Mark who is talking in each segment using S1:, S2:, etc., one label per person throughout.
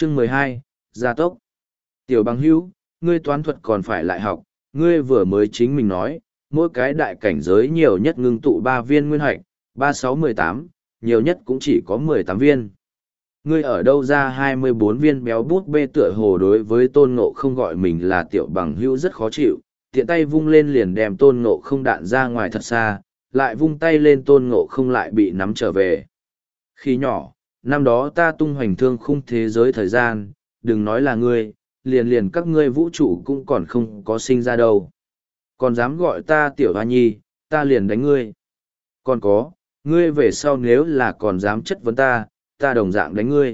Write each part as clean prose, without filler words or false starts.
S1: Chương 12, Gia tốc. Tiểu bằng hữu, ngươi toán thuật còn phải lại học, ngươi vừa mới chính mình nói, mỗi cái đại cảnh giới nhiều nhất ngưng tụ 3 viên nguyên hạch, 36-18, nhiều nhất cũng chỉ có 18 viên. Ngươi ở đâu ra 24 viên béo bút bê tựa hồ đối với tôn ngộ không gọi mình là tiểu bằng hữu rất khó chịu, tiện tay vung lên liền đem tôn ngộ không đạn ra ngoài thật xa, lại vung tay lên tôn ngộ không lại bị nắm trở về. Khi nhỏ, năm đó ta tung hoành thương khung thế giới thời gian, đừng nói là ngươi, liền các ngươi vũ trụ cũng còn không có sinh ra đâu. Còn dám gọi ta tiểu hoa nhi, ta liền đánh ngươi. Còn có, ngươi về sau nếu là còn dám chất vấn ta đồng dạng đánh ngươi.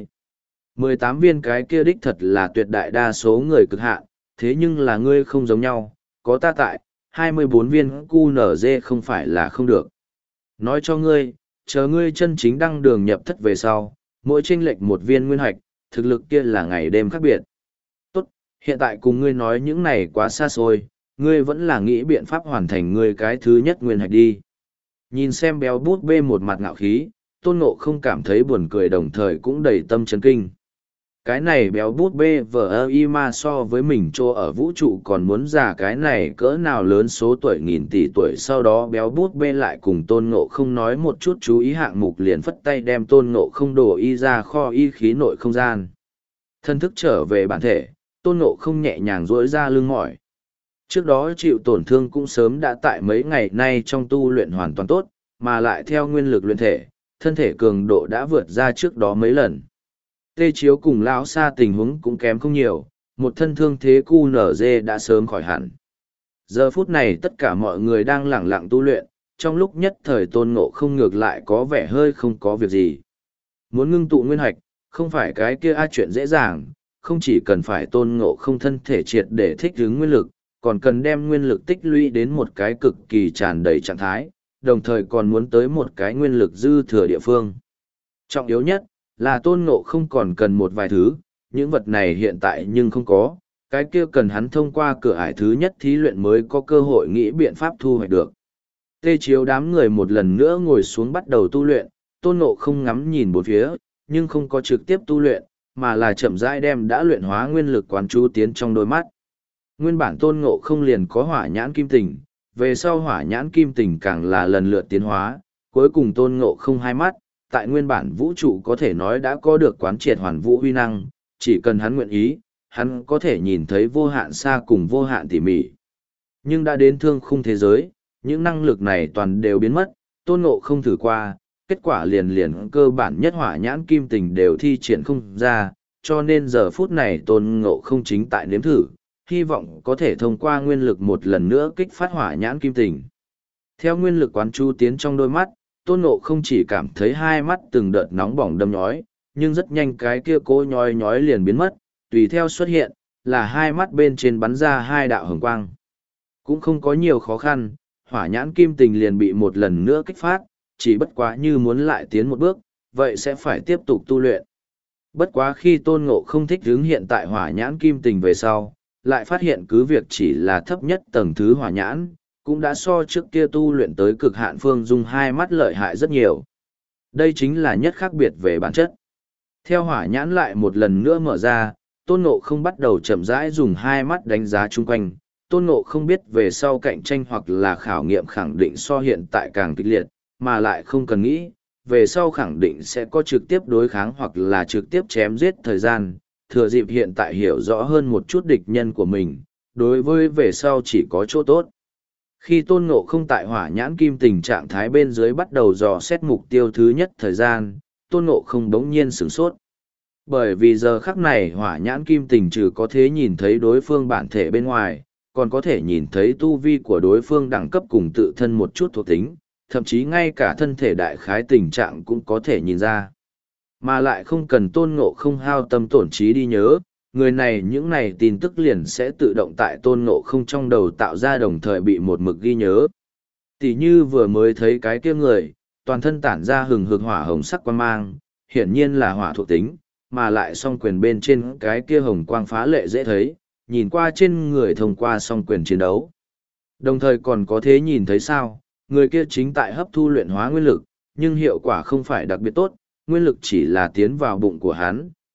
S1: 18 viên cái kia đích thật là tuyệt đại đa số người cực hạn, thế nhưng là ngươi không giống nhau, có ta tại, 24 viên QNZ không phải là không được. Nói cho ngươi, chờ ngươi chân chính đăng đường nhập thất về sau, mỗi chênh lệch một viên nguyên hạch, thực lực kia là ngày đêm khác biệt. Tốt, hiện tại cùng ngươi nói những này quá xa xôi, ngươi vẫn là nghĩ biện pháp hoàn thành ngươi cái thứ nhất nguyên hạch đi. Nhìn xem béo bút bê một mặt ngạo khí, tôn ngộ không cảm thấy buồn cười đồng thời cũng đầy tâm chấn kinh. Cái này béo bút bê vờ y ma so với mình trô ở vũ trụ còn muốn già cái này cỡ nào lớn số tuổi nghìn tỷ tuổi, sau đó béo bút bê lại cùng tôn ngộ không nói một chút chú ý hạng mục liền phất tay đem tôn ngộ không đổ y ra kho y khí nội không gian. Thân thức trở về bản thể, tôn ngộ không nhẹ nhàng duỗi ra lưng mỏi. Trước đó chịu tổn thương cũng sớm đã tại mấy ngày nay trong tu luyện hoàn toàn tốt, mà lại theo nguyên lực luyện thể, thân thể cường độ đã vượt ra trước đó mấy lần. Tê Chiếu cùng lão xa tình huống cũng kém không nhiều, một thân thương thế QNZ đã sớm khỏi hẳn. Giờ phút này tất cả mọi người đang lẳng lặng tu luyện, trong lúc nhất thời tôn ngộ không ngược lại có vẻ hơi không có việc gì. Muốn ngưng tụ nguyên hạch, không phải cái kia chuyện dễ dàng, không chỉ cần phải tôn ngộ không thân thể triệt để thích ứng nguyên lực, còn cần đem nguyên lực tích lũy đến một cái cực kỳ tràn đầy trạng thái, đồng thời còn muốn tới một cái nguyên lực dư thừa địa phương. Trọng yếu nhất là tôn ngộ không còn cần một vài thứ, những vật này hiện tại nhưng không có, cái kia cần hắn thông qua cửa ải thứ nhất thí luyện mới có cơ hội nghĩ biện pháp thu hoạch được. Tê Chiếu đám người một lần nữa ngồi xuống bắt đầu tu luyện, tôn ngộ không ngắm nhìn bốn phía, nhưng không có trực tiếp tu luyện, mà là chậm rãi đem đã luyện hóa nguyên lực quán chú tiến trong đôi mắt. Nguyên bản tôn ngộ không liền có hỏa nhãn kim tình, về sau hỏa nhãn kim tình càng là lần lượt tiến hóa, cuối cùng tôn ngộ không hai mắt, tại nguyên bản vũ trụ có thể nói đã có được quán triệt hoàn vũ huy năng, chỉ cần hắn nguyện ý, hắn có thể nhìn thấy vô hạn xa cùng vô hạn tỉ mỉ. Nhưng đã đến thương khung thế giới, những năng lực này toàn đều biến mất, tôn ngộ không thử qua, kết quả liền cơ bản nhất hỏa nhãn kim tình đều thi triển không ra, cho nên giờ phút này tôn ngộ không chính tại nếm thử, hy vọng có thể thông qua nguyên lực một lần nữa kích phát hỏa nhãn kim tình. Theo nguyên lực quán chú tiến trong đôi mắt, tôn ngộ không chỉ cảm thấy hai mắt từng đợt nóng bỏng đâm nhói, nhưng rất nhanh cái kia cố nhói nhói liền biến mất, tùy theo xuất hiện, là hai mắt bên trên bắn ra hai đạo hồng quang. Cũng không có nhiều khó khăn, hỏa nhãn kim tình liền bị một lần nữa kích phát, chỉ bất quá như muốn lại tiến một bước, vậy sẽ phải tiếp tục tu luyện. Bất quá khi tôn ngộ không thích hướng hiện tại hỏa nhãn kim tình về sau, lại phát hiện cứ việc chỉ là thấp nhất tầng thứ hỏa nhãn, cũng đã so trước kia tu luyện tới cực hạn phương dung hai mắt lợi hại rất nhiều. Đây chính là nhất khác biệt về bản chất. Theo hỏa nhãn lại một lần nữa mở ra, tôn ngộ không bắt đầu chậm rãi dùng hai mắt đánh giá chung quanh. Tôn ngộ không biết về sau cạnh tranh hoặc là khảo nghiệm khẳng định so hiện tại càng kịch liệt, mà lại không cần nghĩ, về sau khẳng định sẽ có trực tiếp đối kháng hoặc là trực tiếp chém giết thời gian, thừa dịp hiện tại hiểu rõ hơn một chút địch nhân của mình, đối với về sau chỉ có chỗ tốt. Khi tôn ngộ không tại hỏa nhãn kim tình trạng thái bên dưới bắt đầu dò xét mục tiêu thứ nhất thời gian, tôn ngộ không bỗng nhiên sửng sốt. Bởi vì giờ khắc này hỏa nhãn kim tình trừ có thể nhìn thấy đối phương bản thể bên ngoài, còn có thể nhìn thấy tu vi của đối phương đẳng cấp cùng tự thân một chút thuộc tính, thậm chí ngay cả thân thể đại khái tình trạng cũng có thể nhìn ra. Mà lại không cần tôn ngộ không hao tâm tổn trí đi nhớ, người này những này tin tức liền sẽ tự động tại tôn ngộ không trong đầu tạo ra đồng thời bị một mực ghi nhớ. Tỷ như vừa mới thấy cái kia người, toàn thân tản ra hừng hực hỏa hồng sắc quang mang, hiển nhiên là hỏa thuộc tính, mà lại song quyền bên trên cái kia hồng quang phá lệ dễ thấy, nhìn qua trên người thông qua song quyền chiến đấu. Đồng thời còn có thế nhìn thấy sao, người kia chính tại hấp thu luyện hóa nguyên lực, nhưng hiệu quả không phải đặc biệt tốt, nguyên lực chỉ là tiến vào bụng của hắn,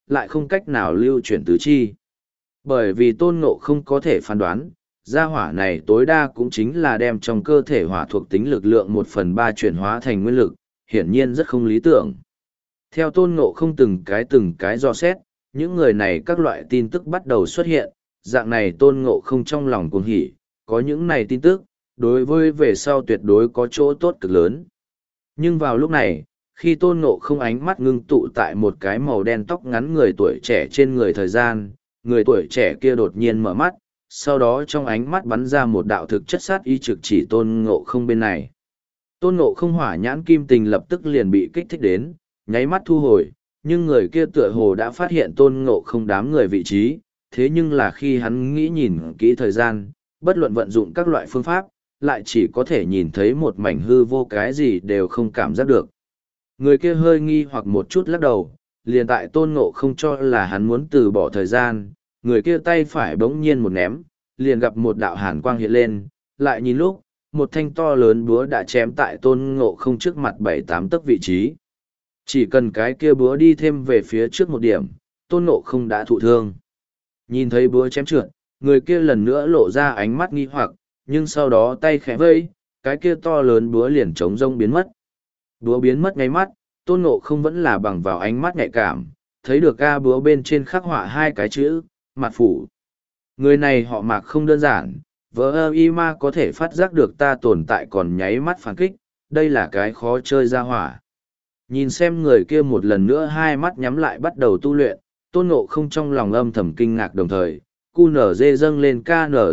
S1: lại không cách nào lưu chuyển tứ chi. Bởi vì tôn ngộ không có thể phán đoán, gia hỏa này tối đa cũng chính là đem trong cơ thể hỏa thuộc tính lực lượng 1/3 chuyển hóa thành nguyên lực, hiển nhiên rất không lý tưởng. Theo tôn ngộ không từng cái dò xét, những người này các loại tin tức bắt đầu xuất hiện, dạng này tôn ngộ không trong lòng cuồng hỉ, có những này tin tức, đối với về sau tuyệt đối có chỗ tốt cực lớn. Nhưng vào lúc này, khi tôn ngộ không ánh mắt ngưng tụ tại một cái màu đen tóc ngắn người tuổi trẻ trên người thời gian, người tuổi trẻ kia đột nhiên mở mắt, sau đó trong ánh mắt bắn ra một đạo thực chất sát ý trực chỉ tôn ngộ không bên này. Tôn ngộ không hỏa nhãn kim tình lập tức liền bị kích thích đến, nháy mắt thu hồi, nhưng người kia tựa hồ đã phát hiện tôn ngộ không đám người vị trí, thế nhưng là khi hắn nghĩ nhìn kỹ thời gian, bất luận vận dụng các loại phương pháp, lại chỉ có thể nhìn thấy một mảnh hư vô, cái gì đều không cảm giác được. Người kia hơi nghi hoặc một chút lắc đầu, liền tại tôn ngộ không cho là hắn muốn từ bỏ thời gian, người kia tay phải bỗng nhiên một ném, liền gặp một đạo hàn quang hiện lên, lại nhìn lúc, một thanh to lớn búa đã chém tại tôn ngộ không trước mặt 7-8 tấc vị trí. Chỉ cần cái kia búa đi thêm về phía trước một điểm, tôn ngộ không đã thụ thương. Nhìn thấy búa chém trượt, người kia lần nữa lộ ra ánh mắt nghi hoặc, nhưng sau đó tay khẽ vây, cái kia to lớn búa liền trống rông biến mất. Búa biến mất ngay mắt, tôn ngộ không vẫn là bằng vào ánh mắt nhạy cảm, thấy được ca búa bên trên khắc họa hai cái chữ, mặt phủ. Người này họ Mạc không đơn giản, vỡ y ma có thể phát giác được ta tồn tại còn nháy mắt phản kích, đây là cái khó chơi ra hỏa. Nhìn xem người kia một lần nữa hai mắt nhắm lại bắt đầu tu luyện, tôn ngộ không trong lòng âm thầm kinh ngạc đồng thời, QNZ dâng lên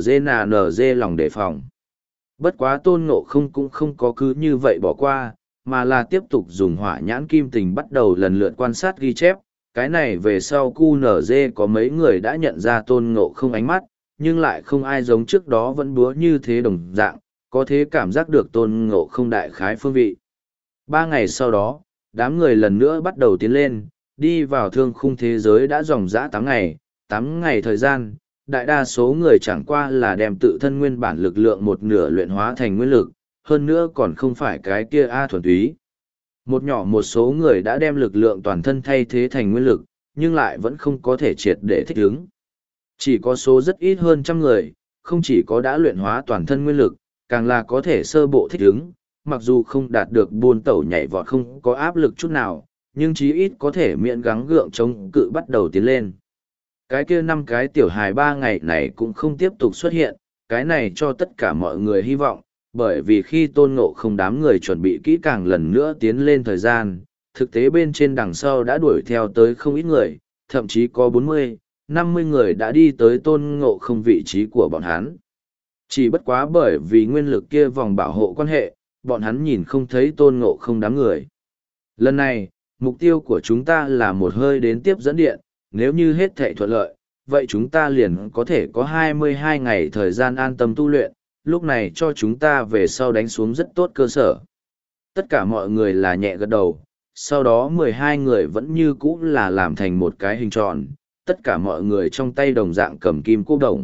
S1: KNZ lòng đề phòng. Bất quá tôn ngộ không cũng không có cứ như vậy bỏ qua, mà là tiếp tục dùng hỏa nhãn kim tình bắt đầu lần lượt quan sát ghi chép. Cái này về sau QNZ có mấy người đã nhận ra tôn ngộ không ánh mắt, nhưng lại không ai giống trước đó vẫn búa như thế đồng dạng, có thế cảm giác được tôn ngộ không đại khái phương vị. 3 ngày sau đó, đám người lần nữa bắt đầu tiến lên, đi vào thương khung thế giới đã dòng dã 8 ngày thời gian, đại đa số người chẳng qua là đem tự thân nguyên bản lực lượng một nửa luyện hóa thành nguyên lực, hơn nữa còn không phải cái kia thuần túy. Một số người đã đem lực lượng toàn thân thay thế thành nguyên lực, nhưng lại vẫn không có thể triệt để thích ứng. Chỉ có số rất ít hơn trăm người, không chỉ có đã luyện hóa toàn thân nguyên lực, càng là có thể sơ bộ thích ứng, mặc dù không đạt được buôn tẩu nhảy vọt không có áp lực chút nào, nhưng chí ít có thể miễn gắng gượng chống cự bắt đầu tiến lên. Cái kia 5 cái tiểu hài 3 ngày này cũng không tiếp tục xuất hiện, cái này cho tất cả mọi người hy vọng, bởi vì khi tôn ngộ không đám người chuẩn bị kỹ càng lần nữa tiến lên thời gian, thực tế bên trên đằng sau đã đuổi theo tới không ít người, thậm chí có 40-50 người đã đi tới tôn ngộ không vị trí của bọn hắn. Chỉ bất quá bởi vì nguyên lực kia vòng bảo hộ quan hệ, bọn hắn nhìn không thấy tôn ngộ không đám người. Lần này, mục tiêu của chúng ta là một hơi đến tiếp dẫn điện, nếu như hết thảy thuận lợi, vậy chúng ta liền có thể có 22 ngày thời gian an tâm tu luyện, lúc này cho chúng ta về sau đánh xuống rất tốt cơ sở. Tất cả mọi người là nhẹ gật đầu, sau đó 12 người vẫn như cũ là làm thành một cái hình tròn, tất cả mọi người trong tay đồng dạng cầm kim cô đồng.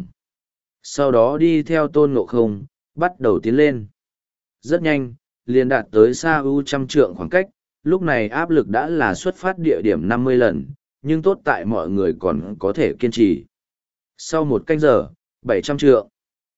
S1: Sau đó đi theo tôn ngộ không, bắt đầu tiến lên. Rất nhanh, liền đạt tới xa ưu 100 trượng khoảng cách, lúc này áp lực đã là xuất phát địa điểm 50 lần, nhưng tốt tại mọi người còn có thể kiên trì. Sau 1 canh giờ, 700 trượng.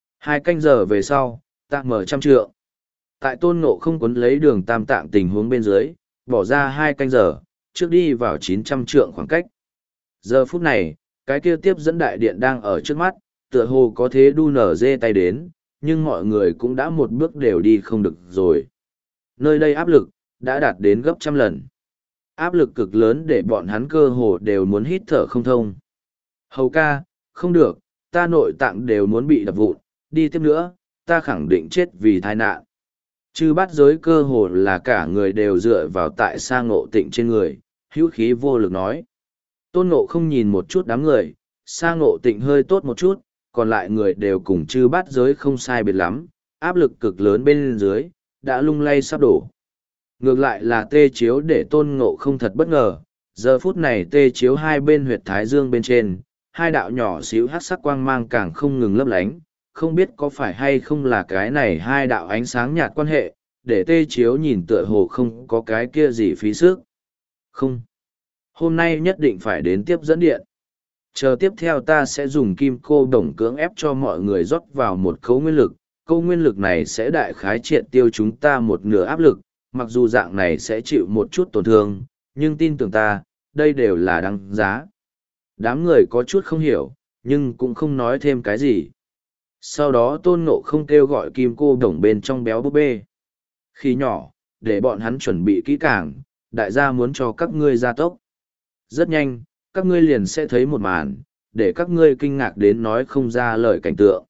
S1: 2 canh giờ về sau, tạm mở 100 trượng. Tại tôn ngộ không quấn lấy đường tam tạng tình huống bên dưới, bỏ ra 2 canh giờ, trước đi vào 900 trượng khoảng cách. Giờ phút này, cái kia tiếp dẫn đại điện đang ở trước mắt, tựa hồ có thế đu nở dê tay đến, nhưng mọi người cũng đã một bước đều đi không được rồi. Nơi đây áp lực, đã đạt đến gấp 100 lần. Áp lực cực lớn để bọn hắn cơ hồ đều muốn hít thở không thông. Hầu ca, không được, ta nội tạng đều muốn bị đập vụn, đi tiếp nữa, ta khẳng định chết vì tai nạn. Chư bát giới cơ hồ là cả người đều dựa vào tại Sa Ngộ Tịnh trên người, hữu khí vô lực nói. Tôn Ngộ không nhìn một chút đám người, Sa Ngộ Tịnh hơi tốt một chút, còn lại người đều cùng chư bát giới không sai biệt lắm, áp lực cực lớn bên dưới, đã lung lay sắp đổ. Ngược lại là tê chiếu để Tôn Ngộ không thật bất ngờ, giờ phút này tê chiếu hai bên huyệt thái dương bên trên, hai đạo nhỏ xíu hắc sắc quang mang càng không ngừng lấp lánh, không biết có phải hay không là cái này hai đạo ánh sáng nhạt quan hệ, để tê chiếu nhìn tựa hồ không có cái kia gì phí sức. Không. Hôm nay nhất định phải đến tiếp dẫn điện. Chờ tiếp theo ta sẽ dùng kim cô đồng cưỡng ép cho mọi người rót vào một khấu nguyên lực. Câu nguyên lực này sẽ đại khái triệt tiêu chúng ta một nửa áp lực, mặc dù dạng này sẽ chịu một chút tổn thương, nhưng tin tưởng ta, đây đều là đáng giá. Đám người có chút không hiểu, nhưng cũng không nói thêm cái gì. Sau đó Tôn Ngộ không kêu gọi kim cô đồng bên trong béo búp bê. Khi nhỏ, để bọn hắn chuẩn bị kỹ càng, đại gia muốn cho các ngươi gia tốc. Rất nhanh, các ngươi liền sẽ thấy một màn, để các ngươi kinh ngạc đến nói không ra lời cảnh tượng.